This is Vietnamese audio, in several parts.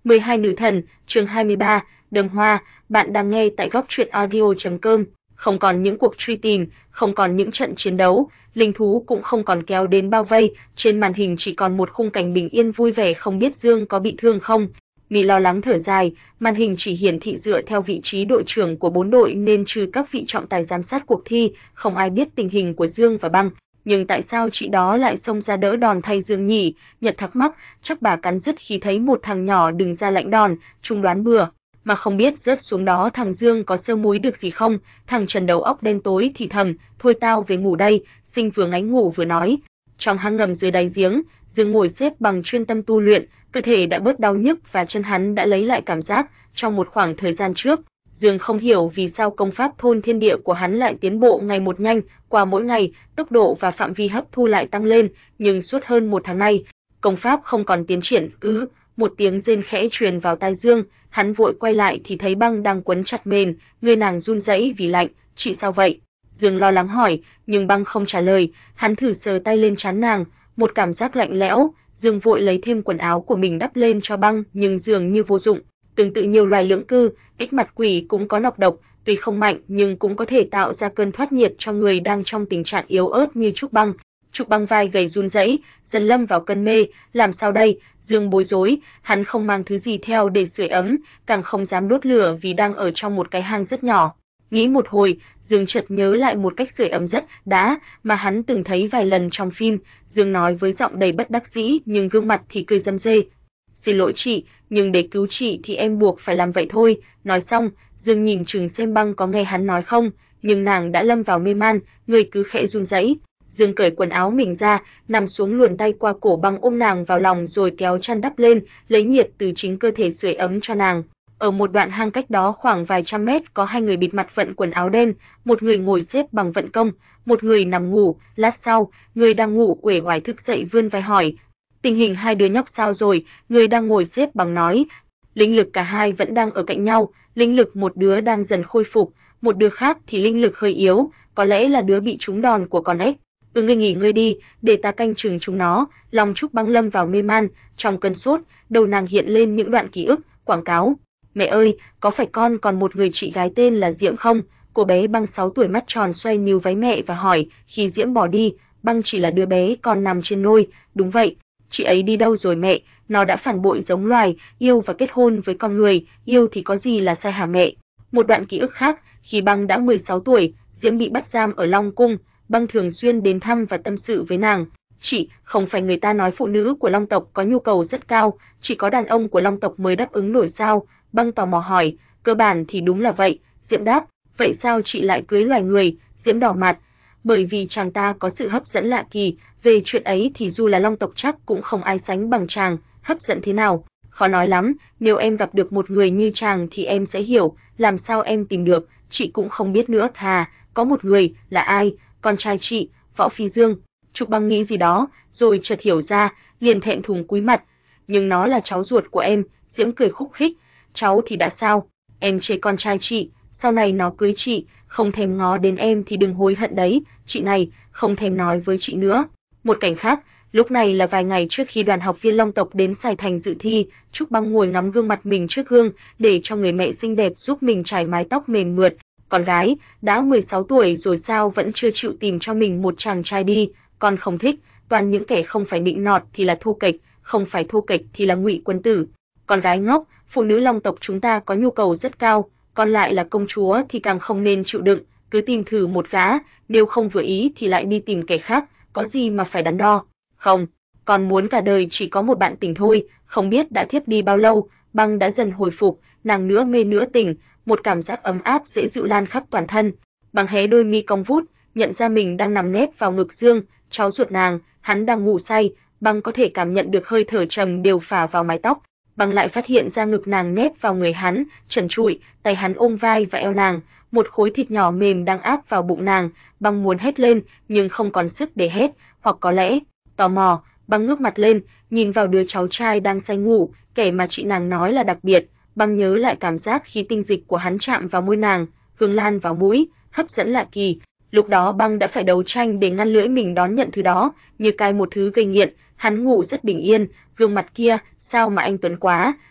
12 nữ thần, chương 23, Đơm Hoa, bạn đang nghe tại góc truyện audio.com. Không còn những cuộc truy tìm, không còn những trận chiến đấu, linh thú cũng không còn kéo đến bao vây, trên màn hình chỉ còn một khung cảnh bình yên vui vẻ không biết Dương có bị thương không. Mị lo lắng thở dài, màn hình chỉ hiển thị dựa theo vị trí đội trưởng của 4 đội nên trừ các vị trọng tài giám sát cuộc thi, không ai biết tình hình của Dương và Băng. Nhưng tại sao chị đó lại xông ra đỡ đòn thay Dương nhỉ? Nhật thắc mắc, chắc bà cắn rứt khi thấy một thằng nhỏ đừng ra lãnh đòn, chúng đoán bừa. Mà không biết rớt xuống đó thằng Dương có sơ múi được gì không? Thằng Trần đầu óc đen tối thì thầm, thôi tao về ngủ đây, Sinh vừa ngáy ngủ vừa nói. Trong hang ngầm dưới đáy giếng, Dương ngồi xếp bằng chuyên tâm tu luyện, cơ thể đã bớt đau nhức và chân hắn đã lấy lại cảm giác trong một khoảng thời gian trước. Dương không hiểu vì sao công pháp thôn thiên địa của hắn lại tiến bộ ngày một nhanh, qua mỗi ngày, tốc độ và phạm vi hấp thu lại tăng lên, nhưng suốt hơn một tháng nay, công pháp không còn tiến triển. Một tiếng rên khẽ truyền vào tai Dương, hắn vội quay lại thì thấy Băng đang quấn chặt mền, người nàng run rẩy vì lạnh. Chị sao vậy? Dương lo lắng hỏi, nhưng Băng không trả lời, hắn thử sờ tay lên trán nàng, một cảm giác lạnh lẽo. Dương vội lấy thêm quần áo của mình đắp lên cho Băng, nhưng dường như vô dụng. Tương tự nhiều loài lưỡng cư, ếch mặt quỷ cũng có nọc độc, tuy không mạnh nhưng cũng có thể tạo ra cơn thoát nhiệt cho người đang trong tình trạng yếu ớt như Trúc Băng. Trúc Băng vai gầy run rẩy, dần lâm vào cơn mê. Làm sao đây? Dương bối rối, hắn không mang thứ gì theo để sưởi ấm, càng không dám đốt lửa vì đang ở trong một cái hang rất nhỏ. Nghĩ một hồi, Dương chợt nhớ lại một cách sưởi ấm rất đã mà hắn từng thấy vài lần trong phim. Dương nói với giọng đầy bất đắc dĩ nhưng gương mặt thì cười răm rê. Xin lỗi chị, nhưng để cứu chị thì em buộc phải làm vậy thôi. Nói xong, Dương nhìn chừng xem Băng có nghe hắn nói không, nhưng nàng đã lâm vào mê man, người cứ khẽ run rẩy. Dương cởi quần áo mình ra, nằm xuống luồn tay qua cổ Băng ôm nàng vào lòng rồi kéo chăn đắp lên, lấy nhiệt từ chính cơ thể sưởi ấm cho nàng. Ở một đoạn hang cách đó khoảng vài trăm mét có hai người bịt mặt vận quần áo đen, một người ngồi xếp bằng vận công, một người nằm ngủ. Lát sau, người đang ngủ uể oải thức dậy vươn vai hỏi, tình hình hai đứa nhóc sao rồi? Người đang ngồi xếp bằng nói, linh lực cả hai vẫn đang ở cạnh nhau, linh lực một đứa đang dần khôi phục, một đứa khác thì linh lực hơi yếu, có lẽ là đứa bị trúng đòn của con ếch. Ngươi nghỉ ngơi đi, để ta canh chừng chúng nó. Lòng Trúc Băng lâm vào mê man, trong cơn sốt, đầu nàng hiện lên những đoạn ký ức, quảng cáo. Mẹ ơi, có phải con còn một người chị gái tên là Diễm không? Cô bé Băng 6 tuổi mắt tròn xoay níu váy mẹ và hỏi, khi Diễm bỏ đi, Băng chỉ là đứa bé còn nằm trên nôi. Đúng vậy, chị ấy đi đâu rồi mẹ? Nó đã phản bội giống loài, yêu và kết hôn với con người, yêu thì có gì là sai hả mẹ? Một đoạn ký ức khác, khi Băng đã 16 tuổi, Diễm bị bắt giam ở Long Cung, Băng thường xuyên đến thăm và tâm sự với nàng. Chị, không phải người ta nói phụ nữ của Long tộc có nhu cầu rất cao, chỉ có đàn ông của Long tộc mới đáp ứng nổi sao? Băng tò mò hỏi, cơ bản thì đúng là vậy, Diễm đáp. Vậy sao chị lại cưới loài người? Diễm đỏ mặt, bởi vì chàng ta có sự hấp dẫn lạ kỳ, về chuyện ấy thì dù là Long tộc chắc cũng không ai sánh bằng chàng. Hấp dẫn thế nào? Khó nói lắm, nếu em gặp được một người như chàng thì em sẽ hiểu, làm sao em tìm được, chị cũng không biết nữa. Có một người, là ai? Con trai chị, Võ Phi Dương. Trúc Băng nghĩ gì đó, rồi chợt hiểu ra, liền thẹn thùng cúi mặt. Nhưng nó là cháu ruột của em. Diễm cười khúc khích. Cháu thì đã sao? Em chê con trai chị, sau này nó cưới chị, không thèm ngó đến em thì đừng hối hận đấy. Chị này, không thèm nói với chị nữa. Một cảnh khác, lúc này là vài ngày trước khi đoàn học viên Long tộc đến Sài Thành dự thi, Trúc Băng ngồi ngắm gương mặt mình trước gương, để cho người mẹ xinh đẹp giúp mình chải mái tóc mềm mượt. Con gái, đã 16 tuổi rồi sao vẫn chưa chịu tìm cho mình một chàng trai đi, con không thích, toàn những kẻ không phải nịnh nọt thì là thô kệch, không phải thô kệch thì là ngụy quân tử. Con gái ngốc, phụ nữ Long tộc chúng ta có nhu cầu rất cao, còn lại là công chúa thì càng không nên chịu đựng, cứ tìm thử một gã, nếu không vừa ý thì lại đi tìm kẻ khác, có gì mà phải đắn đo. Không, con muốn cả đời chỉ có một bạn tình thôi. Không biết đã thiếp đi bao lâu, Băng đã dần hồi phục, nàng nửa mê nửa tỉnh, một cảm giác ấm áp dễ dịu lan khắp toàn thân. Băng hé đôi mi cong vút, nhận ra mình đang nằm nép vào ngực Dương, cháu ruột nàng, hắn đang ngủ say. Băng có thể cảm nhận được hơi thở trầm đều phả vào mái tóc. Băng lại phát hiện ra ngực nàng nép vào người hắn, trần trụi, tay hắn ôm vai và eo nàng, một khối thịt nhỏ mềm đang áp vào bụng nàng. Băng muốn hét lên, nhưng không còn sức để hét, hoặc có lẽ tò mò. Băng ngước mặt lên, nhìn vào đứa cháu trai đang say ngủ, kẻ mà chị nàng nói là đặc biệt. Băng nhớ lại cảm giác khi tinh dịch của hắn chạm vào môi nàng, hương lan vào mũi, hấp dẫn lạ kỳ. Lúc đó Băng đã phải đấu tranh để ngăn lưỡi mình đón nhận thứ đó, như cai một thứ gây nghiện. Hắn ngủ rất bình yên, gương mặt kia, sao mà anh tuấn quá,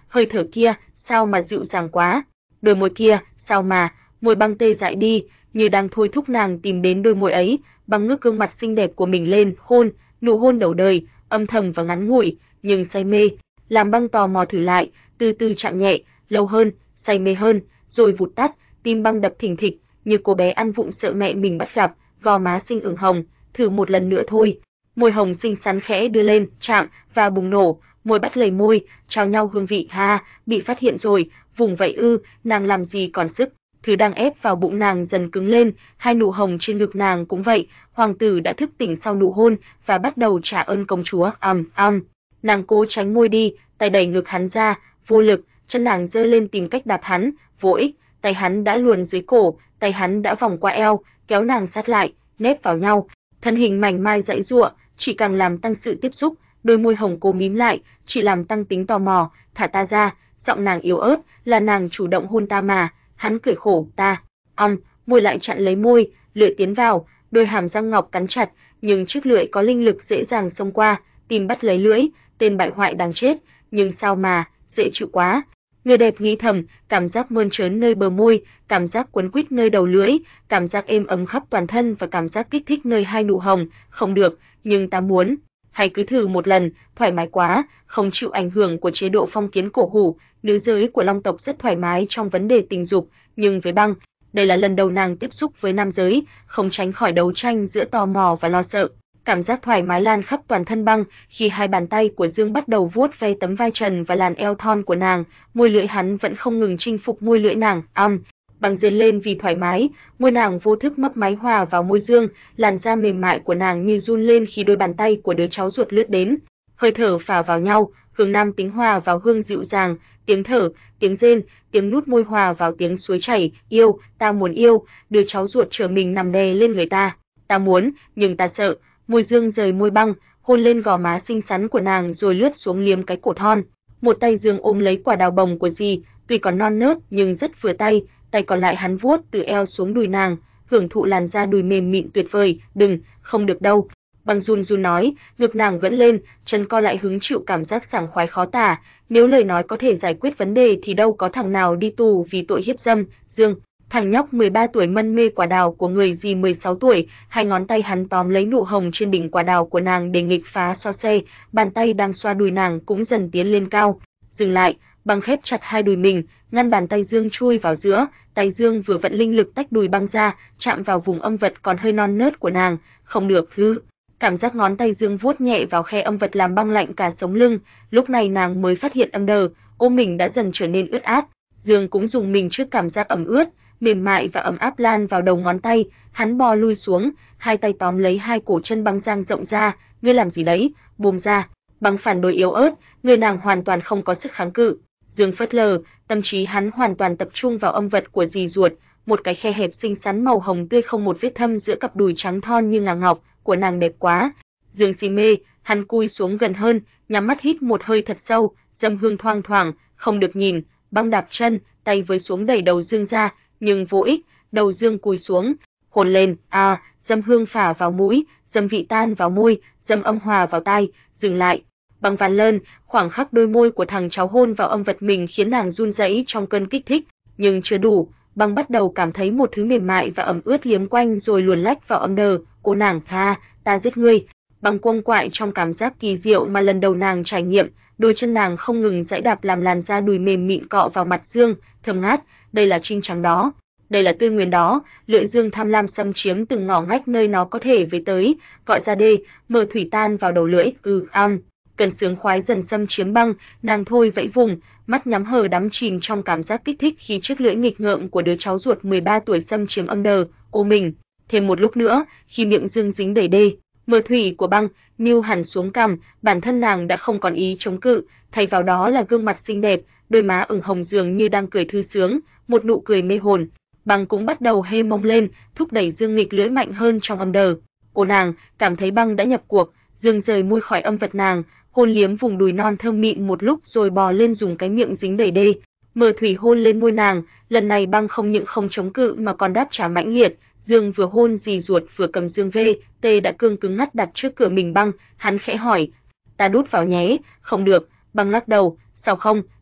hơi thở kia, sao mà dịu dàng quá, đôi môi kia, sao mà, môi Băng tê dại đi, như đang thôi thúc nàng tìm đến đôi môi ấy. Băng ngước gương mặt xinh đẹp của mình lên, hôn, nụ hôn đầu đời, âm thầm và ngắn ngủi, nhưng say mê, làm Băng tò mò thử lại, từ từ chạm nhẹ, lâu hơn, say mê hơn, rồi vụt tắt, tim Băng đập thình thịch, như cô bé ăn vụng sợ mẹ mình bắt gặp, gò má xinh ửng hồng, thử một lần nữa thôi. Môi hồng xinh xắn khẽ đưa lên, chạm và bùng nổ, môi bắt lấy môi, trao nhau hương vị. Ha, bị phát hiện rồi, vùng vậy ư, nàng làm gì còn sức. Thứ đang ép vào bụng nàng dần cứng lên, hai nụ hồng trên ngực nàng cũng vậy, hoàng tử đã thức tỉnh sau nụ hôn và bắt đầu trả ơn công chúa. Nàng cố tránh môi đi, tay đẩy ngực hắn ra, vô lực, chân nàng giơ lên tìm cách đạp hắn, vô ích, tay hắn đã luồn dưới cổ, tay hắn đã vòng qua eo, kéo nàng sát lại, nép vào nhau. Thân hình mảnh mai giãy giụa, chỉ càng làm tăng sự tiếp xúc, đôi môi hồng cố mím lại, chỉ làm tăng tính tò mò. Thả ta ra, giọng nàng yếu ớt, là nàng chủ động hôn ta mà. Hắn cười khổ, ta. Môi lại chặn lấy môi, lưỡi tiến vào, đôi hàm răng ngọc cắn chặt, nhưng chiếc lưỡi có linh lực dễ dàng xông qua, tìm bắt lấy lưỡi, tên bại hoại đáng chết, nhưng sao mà, dễ chịu quá. Người đẹp nghĩ thầm, cảm giác mơn trớn nơi bờ môi, cảm giác quấn quýt nơi đầu lưỡi, cảm giác êm ấm khắp toàn thân và cảm giác kích thích nơi hai nụ hồng. Không được, nhưng ta muốn. Hãy cứ thử một lần, thoải mái quá, không chịu ảnh hưởng của chế độ phong kiến cổ hủ. Nữ giới của Long tộc rất thoải mái trong vấn đề tình dục, nhưng với Băng, đây là lần đầu nàng tiếp xúc với nam giới, không tránh khỏi đấu tranh giữa tò mò và lo sợ. Cảm giác thoải mái lan khắp toàn thân Băng khi hai bàn tay của Dương bắt đầu vuốt ve tấm vai trần và làn eo thon của nàng, môi lưỡi hắn vẫn không ngừng chinh phục môi lưỡi nàng. Băng rên lên vì thoải mái, môi nàng vô thức mấp máy hòa vào môi Dương, làn da mềm mại của nàng như run lên khi đôi bàn tay của đứa cháu ruột lướt đến. Hơi thở phả vào nhau, hương nam tính hòa vào hương dịu dàng, tiếng thở, tiếng rên, tiếng nút môi hòa vào tiếng suối chảy. Yêu, ta muốn yêu, đứa cháu ruột trở mình nằm đè lên người ta. Ta muốn, nhưng ta sợ. Môi Dương rời môi Băng, hôn lên gò má xinh xắn của nàng rồi lướt xuống liếm cái cổ thon. Một tay Dương ôm lấy quả đào bồng của dì, tuy còn non nớt nhưng rất vừa tay, tay còn lại hắn vuốt từ eo xuống đùi nàng, hưởng thụ làn da đùi mềm mịn tuyệt vời. Đừng, không được đâu. Băng run run nói, ngực nàng vẫn lên, chân co lại hứng chịu cảm giác sảng khoái khó tả. Nếu lời nói có thể giải quyết vấn đề thì đâu có thằng nào đi tù vì tội hiếp dâm. Dương, thằng nhóc 13 tuổi mân mê quả đào của người dì 16 tuổi, hai ngón tay hắn tóm lấy nụ hồng trên đỉnh quả đào của nàng để nghịch phá so xe, bàn tay đang xoa đùi nàng cũng dần tiến lên cao. Dừng lại, Băng khép chặt hai đùi mình, ngăn bàn tay Dương chui vào giữa, tay Dương vừa vận linh lực tách đùi Băng ra, chạm vào vùng âm vật còn hơi non nớt của nàng. Không được, Cảm giác ngón tay Dương vuốt nhẹ vào khe âm vật làm Băng lạnh cả sống lưng, lúc này nàng mới phát hiện âm đờ, ôm mình đã dần trở nên ướt át. Dương cũng dùng mình trước cảm giác ẩm ướt, mềm mại và ấm áp lan vào đầu ngón tay, hắn bò lui xuống, hai tay tóm lấy hai cổ chân Băng dang rộng ra, ngươi làm gì đấy, buông ra. Băng phản đối yếu ớt, người nàng hoàn toàn không có sức kháng cự. Dương phớt lờ, tâm trí hắn hoàn toàn tập trung vào âm vật của dì ruột, một cái khe hẹp xinh xắn màu hồng tươi không một vết thâm giữa cặp đùi trắng thon như ngà ngọc của nàng đẹp quá. Dương si mê, hắn cúi xuống gần hơn, nhắm mắt hít một hơi thật sâu, dâm hương thoang thoảng, không được nhìn. Băng đạp chân, tay với xuống đẩy đầu Dương ra, nhưng vô ích, đầu Dương cúi xuống, hôn lên. Dâm hương phả vào mũi, dâm vị tan vào môi, dâm âm hòa vào tai. Dừng lại. Băng van lơn, khoảng khắc đôi môi của thằng cháu hôn vào âm vật mình khiến nàng run rẩy trong cơn kích thích, nhưng chưa đủ. Băng bắt đầu cảm thấy một thứ mềm mại và ẩm ướt liếm quanh rồi luồn lách vào âm đờ. Cô nàng, ta giết ngươi. Băng quăng quại trong cảm giác kỳ diệu mà lần đầu nàng trải nghiệm, đôi chân nàng không ngừng giãy đạp làm làn da đùi mềm mịn cọ vào mặt Dương, thơm ngát. Đây là trinh trắng đó, đây là tư nguyên đó. Lưỡi Dương tham lam xâm chiếm từng ngõ ngách nơi nó có thể với tới, gọi ra đê, mở thủy tan vào đầu lưỡi. Cơn sướng khoái dần xâm chiếm Băng, nàng thôi vẫy vùng, mắt nhắm hờ đắm chìm trong cảm giác kích thích khi chiếc lưỡi nghịch ngợm của đứa cháu ruột 13 tuổi xâm chiếm âm đờ. Ô mình, thêm một lúc nữa, khi miệng Dương dính đầy đê, mờ thủy của Băng niu hẳn xuống cằm, bản thân nàng đã không còn ý chống cự, thay vào đó là gương mặt xinh đẹp, đôi má ửng hồng dường như đang cười thư sướng, một nụ cười mê hồn. Băng cũng bắt đầu hê mông lên, thúc đẩy Dương nghịch lưỡi mạnh hơn trong âm đờ. Cô nàng cảm thấy Băng đã nhập cuộc, Dương rời môi khỏi âm vật nàng, hôn liếm vùng đùi non thơm mịn một lúc rồi bò lên dùng cái miệng dính đầy đê, mờ thủy hôn lên môi nàng. Lần này Băng không những không chống cự mà còn đáp trả mãnh liệt. Dương vừa hôn dì ruột vừa cầm Dương VT đã cương cứng ngắt đặt trước cửa mình Băng, hắn khẽ hỏi, ta đút vào nhé. Không được. Băng lắc đầu, sao không,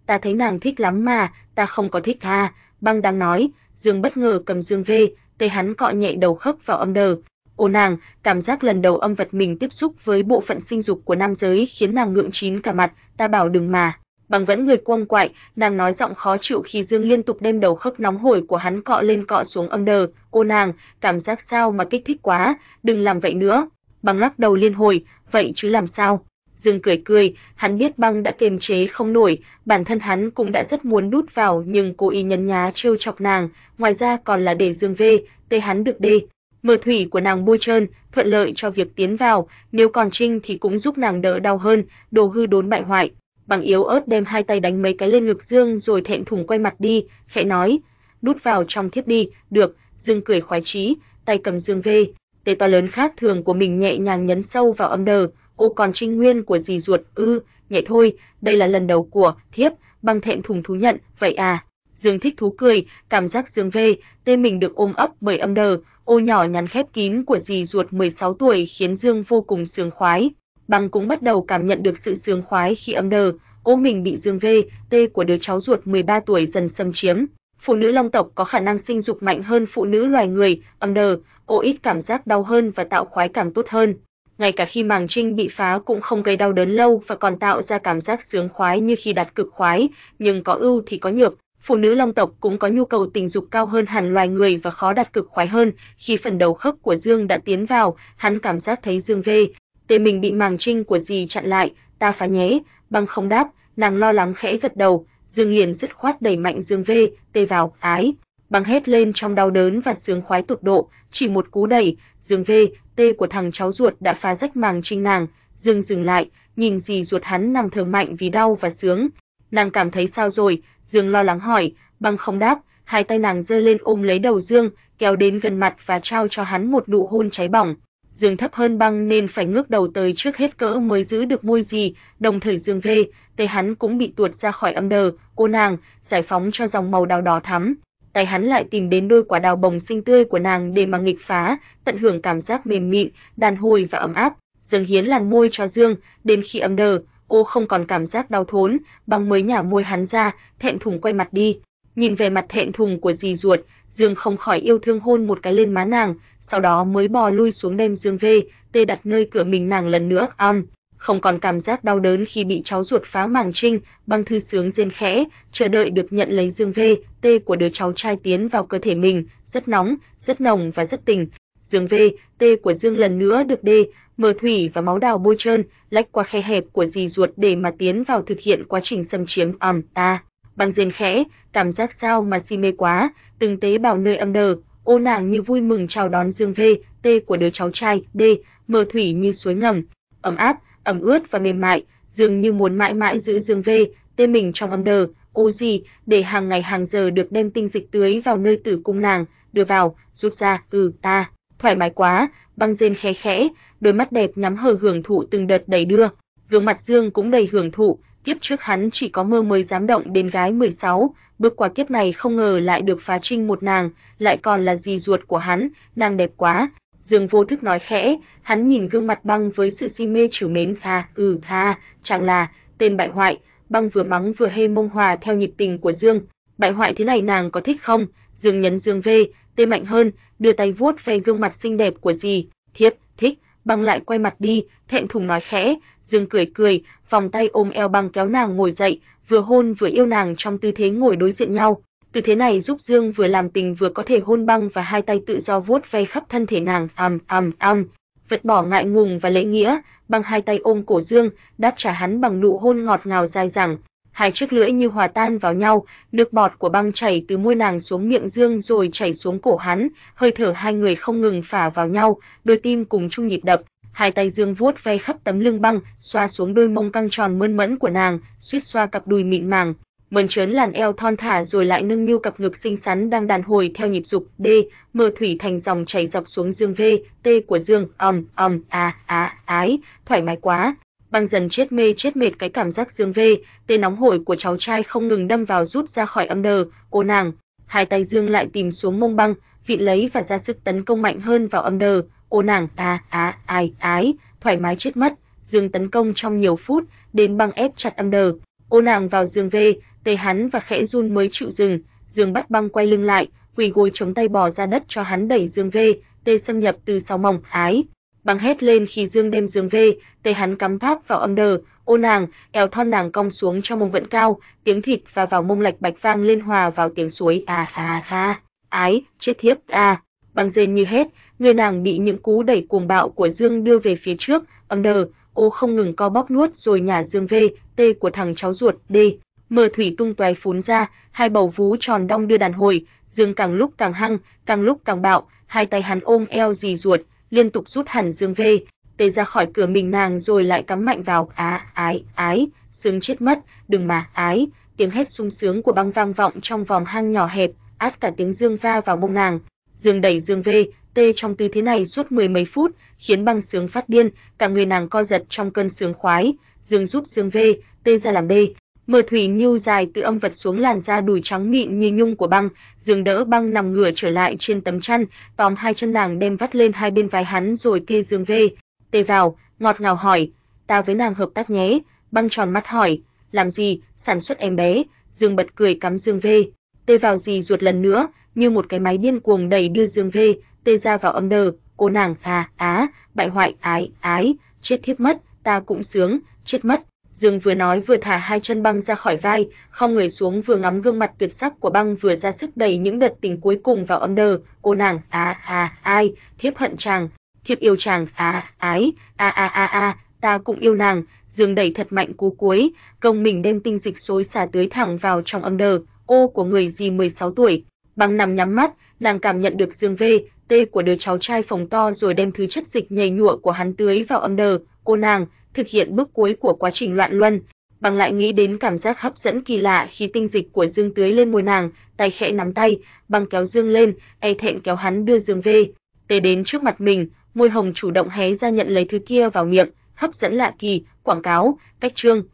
ta thấy nàng thích lắm mà, ta không có thích à, Băng đang nói, Dương bất ngờ cầm Dương V, tay hắn cọ nhẹ đầu khớp vào âm đờ. Ô nàng, cảm giác lần đầu âm vật mình tiếp xúc với bộ phận sinh dục của nam giới khiến nàng ngượng chín cả mặt, ta bảo đừng mà. Băng vẫn người quông quại, nàng nói giọng khó chịu khi Dương liên tục đem đầu khớp nóng hổi của hắn cọ lên cọ xuống âm đờ. Ô nàng, cảm giác sao mà kích thích quá, đừng làm vậy nữa. Băng lắc đầu liên hồi, vậy chứ làm sao? Dương cười cười, hắn biết Băng đã kiềm chế không nổi, bản thân hắn cũng đã rất muốn đút vào nhưng cố ý nhấn nhá trêu chọc nàng, ngoài ra còn là để Dương V, tê hắn được đê. Mờ thủy của nàng bôi trơn, thuận lợi cho việc tiến vào, nếu còn trinh thì cũng giúp nàng đỡ đau hơn, đồ hư đốn bại hoại. Bằng yếu ớt đem hai tay đánh mấy cái lên ngực Dương rồi thẹn thùng quay mặt đi, khẽ nói, đút vào trong thiếp đi, được. Dương cười khoái chí, tay cầm Dương V, tê to lớn khác thường của mình nhẹ nhàng nhấn sâu vào âm đờ. Ô còn trinh nguyên của dì ruột, nhẹ thôi, đây là lần đầu của thiếp. Băng thẹn thùng thú nhận, vậy à. Dương thích thú cười, cảm giác Dương V, tê mình được ôm ấp bởi âm đờ, ô nhỏ nhắn khép kín của dì ruột 16 tuổi khiến Dương vô cùng sướng khoái. Băng cũng bắt đầu cảm nhận được sự sướng khoái khi âm đờ, ô mình bị Dương V, tê của đứa cháu ruột 13 tuổi dần xâm chiếm. Phụ nữ long tộc có khả năng sinh dục mạnh hơn phụ nữ loài người, âm đờ, ô ít cảm giác đau hơn và tạo khoái cảm tốt hơn. Ngay cả khi màng trinh bị phá cũng không gây đau đớn lâu và còn tạo ra cảm giác sướng khoái như khi đạt cực khoái, nhưng có ưu thì có nhược. Phụ nữ long tộc cũng có nhu cầu tình dục cao hơn hẳn loài người và khó đạt cực khoái hơn. Khi phần đầu khớp của Dương đã tiến vào, hắn cảm giác thấy Dương V, tê mình bị màng trinh của dì chặn lại, ta phá nhé. Băng không đáp, nàng lo lắng khẽ gật đầu, Dương liền dứt khoát đẩy mạnh Dương V, tê vào, ái. Băng hét lên trong đau đớn và sướng khoái tột độ, chỉ một cú đẩy, Dương V, tê của thằng cháu ruột đã phá rách màng trinh nàng. Dương dừng lại, nhìn dì ruột hắn nằm thở mạnh vì đau và sướng. Nàng cảm thấy sao rồi? Dương lo lắng hỏi. Băng không đáp, hai tay nàng giơ lên ôm lấy đầu Dương, kéo đến gần mặt và trao cho hắn một nụ hôn cháy bỏng. Dương thấp hơn Băng nên phải ngước đầu tới trước hết cỡ mới giữ được môi dì, đồng thời Dương V, tay hắn cũng bị tuột ra khỏi âm đờ. Cô nàng, giải phóng cho dòng màu đào đỏ thắm. Tay hắn lại tìm đến đôi quả đào bồng xinh tươi của nàng để mà nghịch phá, tận hưởng cảm giác mềm mịn, đàn hồi và ấm áp. Dương hiến làn môi cho Dương, đến khi âm đờ, ô không còn cảm giác đau thốn, Băng mới nhả môi hắn ra, thẹn thùng quay mặt đi. Nhìn về mặt thẹn thùng của dì ruột, Dương không khỏi yêu thương hôn một cái lên má nàng, sau đó mới bò lui xuống đem Dương V, tê đặt nơi cửa mình nàng lần nữa. Không còn cảm giác đau đớn khi bị cháu ruột phá màng trinh, Băng thư sướng rên khẽ, chờ đợi được nhận lấy Dương V, tê của đứa cháu trai tiến vào cơ thể mình, rất nóng, rất nồng và rất tình. Dương V, tê của Dương lần nữa được đê, mờ thủy và máu đào bôi trơn, lách qua khe hẹp của dì ruột để mà tiến vào thực hiện quá trình xâm chiếm. Băng rên khẽ, cảm giác sao mà si mê quá, từng tế bào nơi âm đờ, ô nàng như vui mừng chào đón Dương V, tê của đứa cháu trai, đê, mờ thủy như suối ngầm, ấm áp, ẩm ướt và mềm mại, dường như muốn mãi mãi giữ Dương V, tê mình trong âm đờ, ô gì, để hàng ngày hàng giờ được đem tinh dịch tưới vào nơi tử cung nàng, đưa vào, rút ra, ta, thoải mái quá. Băng rên khẽ khẽ, đôi mắt đẹp nhắm hờ hưởng thụ từng đợt đẩy đưa, gương mặt Dương cũng đầy hưởng thụ. Kiếp trước hắn chỉ có mơ mới dám động đến gái 16, bước qua kiếp này không ngờ lại được phá trinh một nàng, lại còn là dì ruột của hắn, nàng đẹp quá. Dương vô thức nói khẽ, hắn nhìn gương mặt Băng với sự si mê trìu mến. Chẳng là tên bại hoại. Băng vừa mắng vừa hê mông hòa theo nhịp tình của Dương. Bại hoại thế này nàng có thích không? Dương nhấn Dương V, tê mạnh hơn, đưa tay vuốt ve gương mặt xinh đẹp của dì. Thiếp thích. Băng lại quay mặt đi, thẹn thùng nói khẽ. Dương cười cười, vòng tay ôm eo Băng kéo nàng ngồi dậy, vừa hôn vừa yêu nàng trong tư thế ngồi đối diện nhau. Tư thế này giúp Dương vừa làm tình vừa có thể hôn Băng và hai tay tự do vuốt ve khắp thân thể nàng. Vượt bỏ ngại ngùng và lễ nghĩa, Băng hai tay ôm cổ Dương, đáp trả hắn bằng nụ hôn ngọt ngào dai dẳng. Hai chiếc lưỡi như hòa tan vào nhau, nước bọt của Băng chảy từ môi nàng xuống miệng Dương rồi chảy xuống cổ hắn, hơi thở hai người không ngừng phả vào nhau, đôi tim cùng chung nhịp đập. Hai tay Dương vuốt ve khắp tấm lưng Băng, xoa xuống đôi mông căng tròn mơn mẫn của nàng, suýt xoa cặp đùi mịn màng, mơn trớn làn eo thon thả rồi lại nâng niu cặp ngực xinh xắn đang đàn hồi theo nhịp dục. Mưa thủy thành dòng chảy dọc xuống Dương V, tê của Dương. Ái, thoải mái quá. Băng dần chết mệt cái cảm giác Dương V, tê nóng hổi của cháu trai không ngừng đâm vào rút ra khỏi âm đờ. Cô nàng, hai tay Dương lại tìm xuống mông Băng, vịn lấy và ra sức tấn công mạnh hơn vào âm đờ. Cô nàng, ái, thoải mái chết mất. Dương tấn công trong nhiều phút, đến Băng ép chặt âm đờ. Ô nàng vào Dương V, Tê hắn và khẽ run mới chịu dừng. Dương bắt băng quay lưng lại, quỳ gối chống tay bò ra đất cho hắn đẩy Dương về. Tê xâm nhập từ sau mông, ái. Băng hét lên khi Dương đem Dương về. Tê hắn cắm tháp vào âm đờ, ô nàng, eo thon nàng cong xuống cho mông vẫn cao, tiếng thịt và vào mông lạch bạch vang lên hòa vào tiếng suối ái, chết thiếp Băng rên như hét, người nàng bị những cú đẩy cuồng bạo của Dương đưa về phía trước, âm đờ, ô không ngừng co bóp nuốt rồi nhả Dương về. Tê của thằng cháu ruột, đê. Mờ thủy tung tóe phún ra, hai bầu vú tròn đong đưa đàn hồi, Dương càng lúc càng hăng, càng lúc càng bạo, hai tay hắn ôm eo dì ruột, liên tục rút hẳn Dương về. Tê ra khỏi cửa mình nàng rồi lại cắm mạnh vào, ái, sướng chết mất, đừng mà, ái. Tiếng hét sung sướng của băng vang vọng trong vòng hang nhỏ hẹp, át cả tiếng Dương va vào mông nàng. Dương đẩy Dương về, Tê trong tư thế này suốt mười mấy phút, khiến băng sướng phát điên, cả người nàng co giật trong cơn sướng khoái. Dương rút Dương về, Tê ra làm đê. Mờ thủy nhưu dài từ âm vật xuống làn da đùi trắng mịn như nhung của băng. Dương đỡ băng nằm ngửa trở lại trên tấm chăn, tóm hai chân nàng đem vắt lên hai bên vai hắn rồi kê Dương về. Tê vào, ngọt ngào hỏi, ta với nàng hợp tác nhé. Băng tròn mắt hỏi, làm gì, sản xuất em bé. Dương bật cười cắm Dương về. Tê vào dì ruột lần nữa, như một cái máy điên cuồng đẩy đưa Dương về. Tê ra vào âm đờ, cô nàng bại hoại, ái, chết thiếp mất, ta cũng sướng, chết mất. Dương vừa nói vừa thả hai chân băng ra khỏi vai, khom người xuống vừa ngắm gương mặt tuyệt sắc của băng vừa ra sức đẩy những đợt tình cuối cùng vào âm đờ, cô nàng ai, thiếp hận chàng, thiếp yêu chàng ái, ta cũng yêu nàng. Dương đẩy thật mạnh cú cuối, công mình đem tinh dịch xối xả tưới thẳng vào trong âm đờ, ô của người dì 16 tuổi. Băng nằm nhắm mắt, nàng cảm nhận được Dương về, tê của đứa cháu trai phồng to rồi đem thứ chất dịch nhầy nhụa của hắn tưới vào âm đờ, cô nàng thực hiện bước cuối của quá trình loạn luân. Băng lại nghĩ đến cảm giác hấp dẫn kỳ lạ khi tinh dịch của Dương tưới lên môi nàng, tay khẽ nắm tay, băng kéo Dương lên, e thẹn kéo hắn đưa Dương về. Tê đến trước mặt mình, môi hồng chủ động hé ra nhận lấy thứ kia vào miệng, hấp dẫn lạ kỳ, quảng cáo, cách trương.